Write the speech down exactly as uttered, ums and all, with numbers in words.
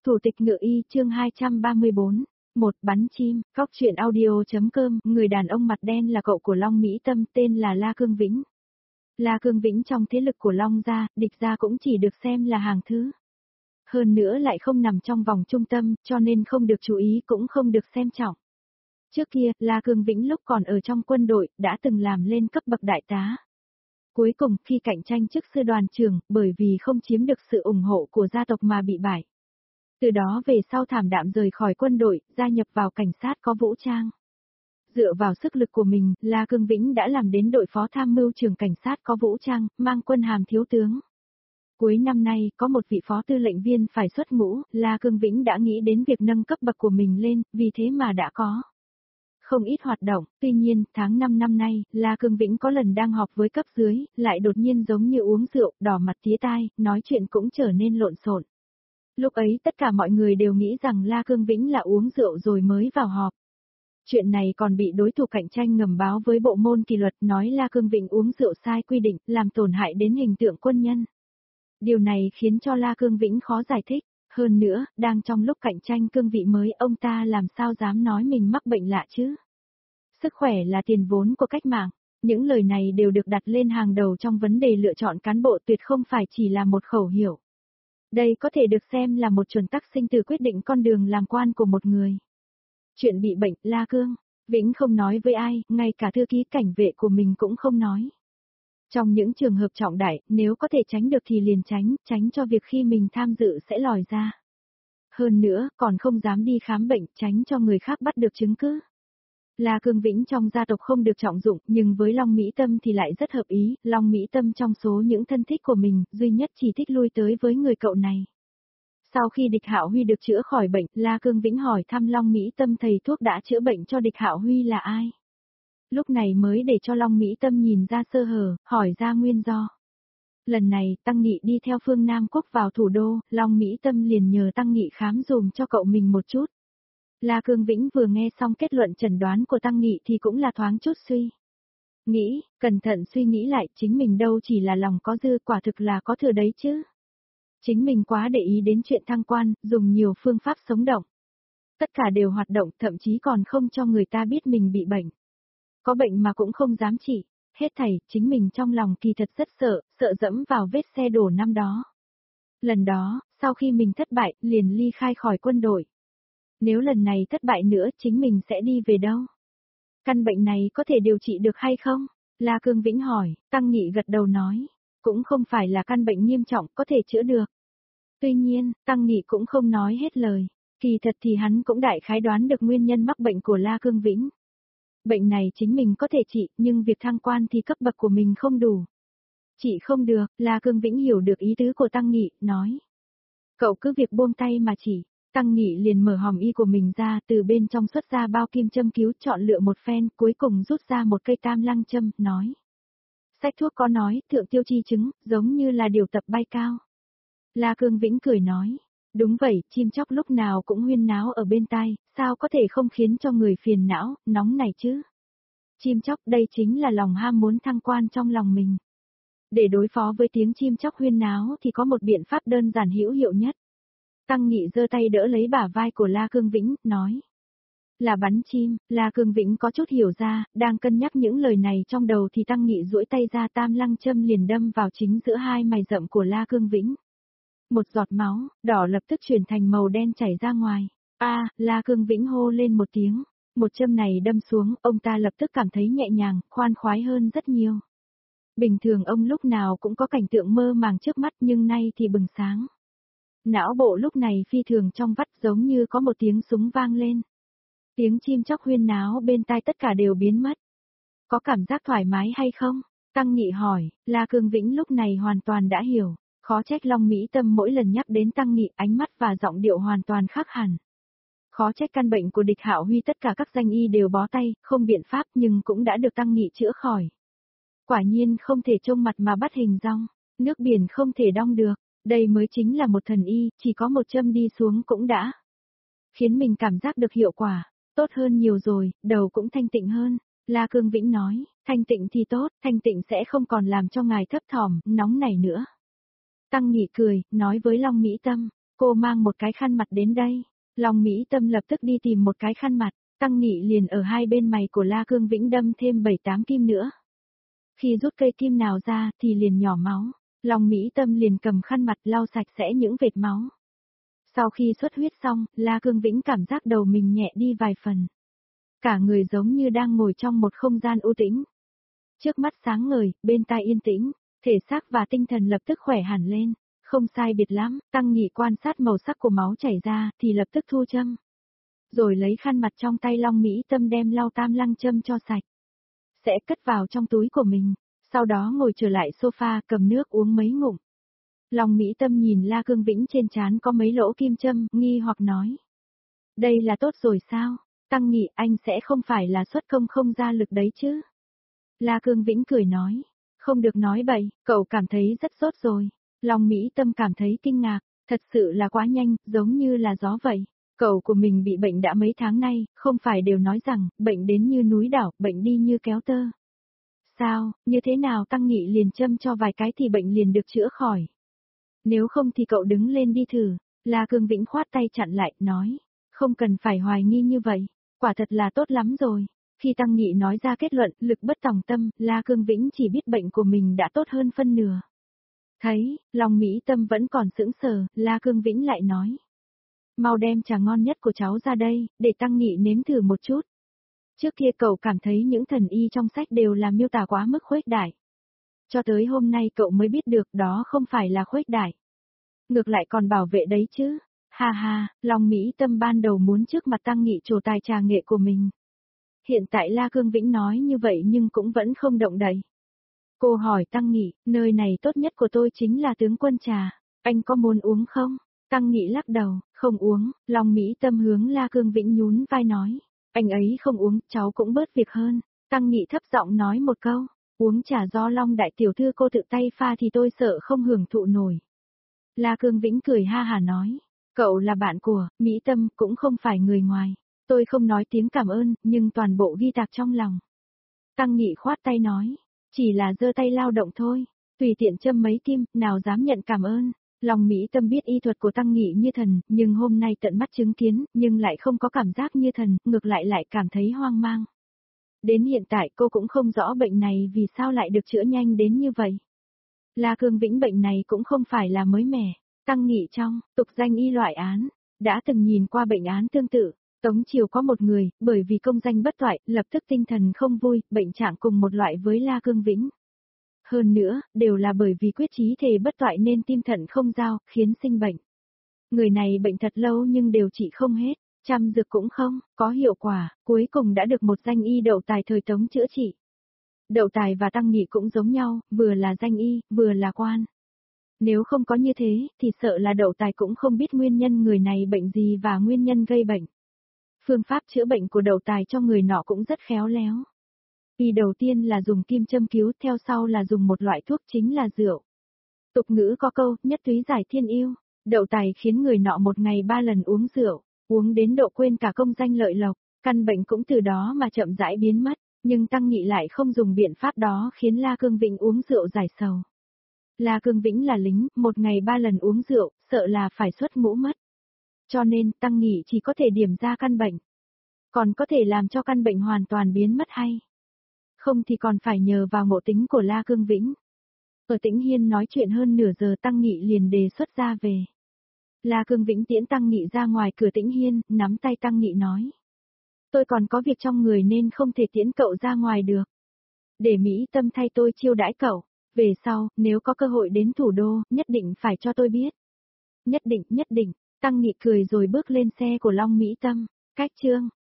Thủ tịch Ngự Y chương hai trăm ba mươi bốn. Một bắn chim, góc truyện audio.com, người đàn ông mặt đen là cậu của Long Mỹ Tâm tên là La Cương Vĩnh. La Cương Vĩnh trong thế lực của Long gia, địch gia cũng chỉ được xem là hàng thứ. Hơn nữa lại không nằm trong vòng trung tâm, cho nên không được chú ý cũng không được xem trọng. Trước kia, La Cương Vĩnh lúc còn ở trong quân đội, đã từng làm lên cấp bậc đại tá. Cuối cùng, khi cạnh tranh chức sư đoàn trưởng, bởi vì không chiếm được sự ủng hộ của gia tộc mà bị bại. Từ đó về sau thảm đạm rời khỏi quân đội, gia nhập vào cảnh sát có vũ trang. Dựa vào sức lực của mình, La Cương Vĩnh đã làm đến đội phó tham mưu trưởng cảnh sát có vũ trang, mang quân hàm thiếu tướng. Cuối năm nay, có một vị phó tư lệnh viên phải xuất ngũ, La Cương Vĩnh đã nghĩ đến việc nâng cấp bậc của mình lên, vì thế mà đã có không ít hoạt động. Tuy nhiên, tháng năm năm nay, La Cương Vĩnh có lần đang họp với cấp dưới, lại đột nhiên giống như uống rượu, đỏ mặt tía tai, nói chuyện cũng trở nên lộn xộn. Lúc ấy tất cả mọi người đều nghĩ rằng La Cương Vĩnh là uống rượu rồi mới vào họp. Chuyện này còn bị đối thủ cạnh tranh ngầm báo với bộ môn kỷ luật, nói La Cương Vĩnh uống rượu sai quy định, làm tổn hại đến hình tượng quân nhân. Điều này khiến cho La Cương Vĩnh khó giải thích. Hơn nữa, đang trong lúc cạnh tranh cương vị mới, ông ta làm sao dám nói mình mắc bệnh lạ chứ? Sức khỏe là tiền vốn của cách mạng. Những lời này đều được đặt lên hàng đầu trong vấn đề lựa chọn cán bộ, tuyệt không phải chỉ là một khẩu hiệu. Đây có thể được xem là một chuẩn tắc sinh tử quyết định con đường làm quan của một người. Chuyện bị bệnh, La Cương Vĩnh không nói với ai, ngay cả thư ký cảnh vệ của mình cũng không nói. Trong những trường hợp trọng đại, nếu có thể tránh được thì liền tránh, tránh cho việc khi mình tham dự sẽ lòi ra. Hơn nữa, còn không dám đi khám bệnh, tránh cho người khác bắt được chứng cứ. La Cương Vĩnh trong gia tộc không được trọng dụng, nhưng với Long Mỹ Tâm thì lại rất hợp ý. Long Mỹ Tâm trong số những thân thích của mình, duy nhất chỉ thích lui tới với người cậu này. Sau khi Địch Hạo Huy được chữa khỏi bệnh, La Cương Vĩnh hỏi thăm Long Mỹ Tâm thầy thuốc đã chữa bệnh cho Địch Hạo Huy là ai. Lúc này mới để cho Long Mỹ Tâm nhìn ra sơ hở, hỏi ra nguyên do. Lần này, Tăng Nghị đi theo Phương Nam Quốc vào thủ đô, Long Mỹ Tâm liền nhờ Tăng Nghị khám dùm cho cậu mình một chút. La Cương Vĩnh vừa nghe xong kết luận chẩn đoán của Tăng Nghị thì cũng là thoáng chút suy nghĩ, cẩn thận suy nghĩ lại, chính mình đâu chỉ là lòng có dư, quả thực là có thừa đấy chứ. Chính mình quá để ý đến chuyện thăng quan, dùng nhiều phương pháp sống động. Tất cả đều hoạt động, thậm chí còn không cho người ta biết mình bị bệnh. Có bệnh mà cũng không dám trị. Hết thảy, chính mình trong lòng kỳ thật rất sợ, sợ dẫm vào vết xe đổ năm đó. Lần đó, sau khi mình thất bại, liền ly khai khỏi quân đội. Nếu lần này thất bại nữa, chính mình sẽ đi về đâu? Căn bệnh này có thể điều trị được hay không? La Cương Vĩnh hỏi, Tăng Nghị gật đầu nói, cũng không phải là căn bệnh nghiêm trọng, có thể chữa được. Tuy nhiên, Tăng Nghị cũng không nói hết lời. Kỳ thật thì hắn cũng đại khái đoán được nguyên nhân mắc bệnh của La Cương Vĩnh. Bệnh này chính mình có thể trị, nhưng việc thăng quan thì cấp bậc của mình không đủ. Chị không được, La Cương Vĩnh hiểu được ý tứ của Tăng Nghị, nói. Cậu cứ việc buông tay mà chỉ. Tăng Nghị liền mở hòm y của mình ra, từ bên trong xuất ra bao kim châm cứu, chọn lựa một phen, cuối cùng rút ra một cây tam lăng châm, nói. Sách thuốc có nói, thượng tiêu chi chứng, giống như là điều tập bay cao. La Cương Vĩnh cười nói. Đúng vậy, chim chóc lúc nào cũng huyên náo ở bên tai, sao có thể không khiến cho người phiền não, nóng này chứ? Chim chóc đây chính là lòng ham muốn thăng quan trong lòng mình. Để đối phó với tiếng chim chóc huyên náo thì có một biện pháp đơn giản hữu hiệu nhất. Tăng Nghị giơ tay đỡ lấy bả vai của La Cương Vĩnh, nói. Là bắn chim, La Cương Vĩnh có chút hiểu ra, đang cân nhắc những lời này trong đầu thì Tăng Nghị duỗi tay ra tam lăng châm liền đâm vào chính giữa hai mày rậm của La Cương Vĩnh. Một giọt máu, đỏ lập tức chuyển thành màu đen chảy ra ngoài. A, à, La Cương Vĩnh hô lên một tiếng. Một châm này đâm xuống, ông ta lập tức cảm thấy nhẹ nhàng, khoan khoái hơn rất nhiều. Bình thường ông lúc nào cũng có cảnh tượng mơ màng trước mắt nhưng nay thì bừng sáng. Não bộ lúc này phi thường trong vắt giống như có một tiếng súng vang lên. Tiếng chim chóc huyên náo bên tai tất cả đều biến mất. Có cảm giác thoải mái hay không? Tăng Nghị hỏi, La Cương Vĩnh lúc này hoàn toàn đã hiểu. Khó trách Long Mỹ Tâm mỗi lần nhắc đến Tăng Nghị, ánh mắt và giọng điệu hoàn toàn khác hẳn. Khó trách căn bệnh của Địch Hạo Huy tất cả các danh y đều bó tay, không biện pháp nhưng cũng đã được Tăng Nghị chữa khỏi. Quả nhiên không thể trông mặt mà bắt hình dong, nước biển không thể đong được, đây mới chính là một thần y, chỉ có một châm đi xuống cũng đã khiến mình cảm giác được hiệu quả, tốt hơn nhiều rồi, đầu cũng thanh tịnh hơn. La Cương Vĩnh nói, thanh tịnh thì tốt, thanh tịnh sẽ không còn làm cho ngài thấp thỏm, nóng nảy nữa. Tăng Nghị cười, nói với Long Mỹ Tâm, cô mang một cái khăn mặt đến đây. Long Mỹ Tâm lập tức đi tìm một cái khăn mặt, Tăng Nghị liền ở hai bên mày của La Cương Vĩnh đâm thêm bảy tám kim nữa. Khi rút cây kim nào ra thì liền nhỏ máu, Long Mỹ Tâm liền cầm khăn mặt lau sạch sẽ những vệt máu. Sau khi xuất huyết xong, La Cương Vĩnh cảm giác đầu mình nhẹ đi vài phần. Cả người giống như đang ngồi trong một không gian u tĩnh. Trước mắt sáng ngời, bên tai yên tĩnh, thể xác và tinh thần lập tức khỏe hẳn lên. Không sai biệt lắm, Tăng Nghị quan sát màu sắc của máu chảy ra thì lập tức thu châm. Rồi lấy khăn mặt trong tay Long Mỹ Tâm đem lau tam lăng châm cho sạch. Sẽ cất vào trong túi của mình, sau đó ngồi trở lại sofa cầm nước uống mấy ngụm. Long Mỹ Tâm nhìn La Cương Vĩnh trên trán có mấy lỗ kim châm, nghi hoặc nói. Đây là tốt rồi sao? Tăng Nghị, anh sẽ không phải là xuất công không ra lực đấy chứ? La Cương Vĩnh cười nói. Không được nói bậy, cậu cảm thấy rất sốt rồi. Long Mỹ Tâm cảm thấy kinh ngạc, thật sự là quá nhanh, giống như là gió vậy. Cậu của mình bị bệnh đã mấy tháng nay, không phải đều nói rằng, bệnh đến như núi đảo, bệnh đi như kéo tơ. Sao, như thế nào Tăng Nghị liền châm cho vài cái thì bệnh liền được chữa khỏi. Nếu không thì cậu đứng lên đi thử. La Cương Vĩnh khoát tay chặn lại, nói. Không cần phải hoài nghi như vậy, quả thật là tốt lắm rồi. Khi Tăng Nghị nói ra kết luận, lực bất tòng tâm, La Cương Vĩnh chỉ biết bệnh của mình đã tốt hơn phân nửa. Thấy, Long Mỹ Tâm vẫn còn sững sờ, La Cương Vĩnh lại nói. Mau đem trà ngon nhất của cháu ra đây, để Tăng Nghị nếm thử một chút. Trước kia cậu cảm thấy những thần y trong sách đều là miêu tả quá mức khuếch đại. Cho tới hôm nay cậu mới biết được đó không phải là khuếch đại. Ngược lại còn bảo vệ đấy chứ. Ha ha, Long Mỹ Tâm ban đầu muốn trước mặt Tăng Nghị trổ tài trà nghệ của mình. Hiện tại La Cương Vĩnh nói như vậy nhưng cũng vẫn không động đậy. Cô hỏi Tăng Nghị, nơi này tốt nhất của tôi chính là tướng quân trà, anh có muốn uống không? Tăng Nghị lắc đầu, không uống. Long Mỹ Tâm hướng La Cương Vĩnh nhún vai nói, anh ấy không uống, cháu cũng bớt việc hơn. Tăng Nghị thấp giọng nói một câu, uống trà do Long đại tiểu thư cô tự tay pha thì tôi sợ không hưởng thụ nổi. La Cương Vĩnh cười ha hà nói, cậu là bạn của Mỹ Tâm, cũng không phải người ngoài. Tôi không nói tiếng cảm ơn, nhưng toàn bộ ghi tạc trong lòng. Tăng Nghị khoát tay nói, chỉ là giơ tay lao động thôi, tùy tiện châm mấy kim, nào dám nhận cảm ơn. Long Mỹ Tâm biết y thuật của Tăng Nghị như thần, nhưng hôm nay tận mắt chứng kiến, nhưng lại không có cảm giác như thần, ngược lại lại cảm thấy hoang mang. Đến hiện tại cô cũng không rõ bệnh này vì sao lại được chữa nhanh đến như vậy. La Cương Vĩnh bệnh này cũng không phải là mới mẻ, Tăng Nghị trong tục danh y loại án, đã từng nhìn qua bệnh án tương tự. Tống Triều có một người, bởi vì công danh bất toại, lập tức tinh thần không vui, bệnh trạng cùng một loại với La Cương Vĩnh. Hơn nữa, đều là bởi vì quyết chí thề bất toại nên tim thận không giao, khiến sinh bệnh. Người này bệnh thật lâu nhưng đều trị không hết, chăm dược cũng không, có hiệu quả, cuối cùng đã được một danh y Đậu Tài thời Tống chữa trị. Đậu Tài và Tăng Nghị cũng giống nhau, vừa là danh y, vừa là quan. Nếu không có như thế, thì sợ là Đậu Tài cũng không biết nguyên nhân người này bệnh gì và nguyên nhân gây bệnh. Phương pháp chữa bệnh của Đậu Tài cho người nọ cũng rất khéo léo. Y đầu tiên là dùng kim châm cứu, theo sau là dùng một loại thuốc chính là rượu. Tục ngữ có câu, nhất túy giải thiên yêu. Đậu Tài khiến người nọ một ngày ba lần uống rượu, uống đến độ quên cả công danh lợi lộc, căn bệnh cũng từ đó mà chậm rãi biến mất, nhưng Tăng Nghị lại không dùng biện pháp đó khiến La Cương Vĩnh uống rượu giải sầu. La Cương Vĩnh là lính, một ngày ba lần uống rượu, sợ là phải xuất ngũ mất. Cho nên, Tăng Nghị chỉ có thể điểm ra căn bệnh. Còn có thể làm cho căn bệnh hoàn toàn biến mất hay? Không thì còn phải nhờ vào ngộ tính của La Cương Vĩnh. Ở Tĩnh Hiên nói chuyện hơn nửa giờ Tăng Nghị liền đề xuất ra về. La Cương Vĩnh tiễn Tăng Nghị ra ngoài cửa Tĩnh Hiên, nắm tay Tăng Nghị nói. Tôi còn có việc trong người nên không thể tiễn cậu ra ngoài được. Để Mỹ Tâm thay tôi chiêu đãi cậu. Về sau, nếu có cơ hội đến thủ đô, nhất định phải cho tôi biết. Nhất định, nhất định. Tăng Nghị cười rồi bước lên xe của Long Mỹ Tâm. Cách chương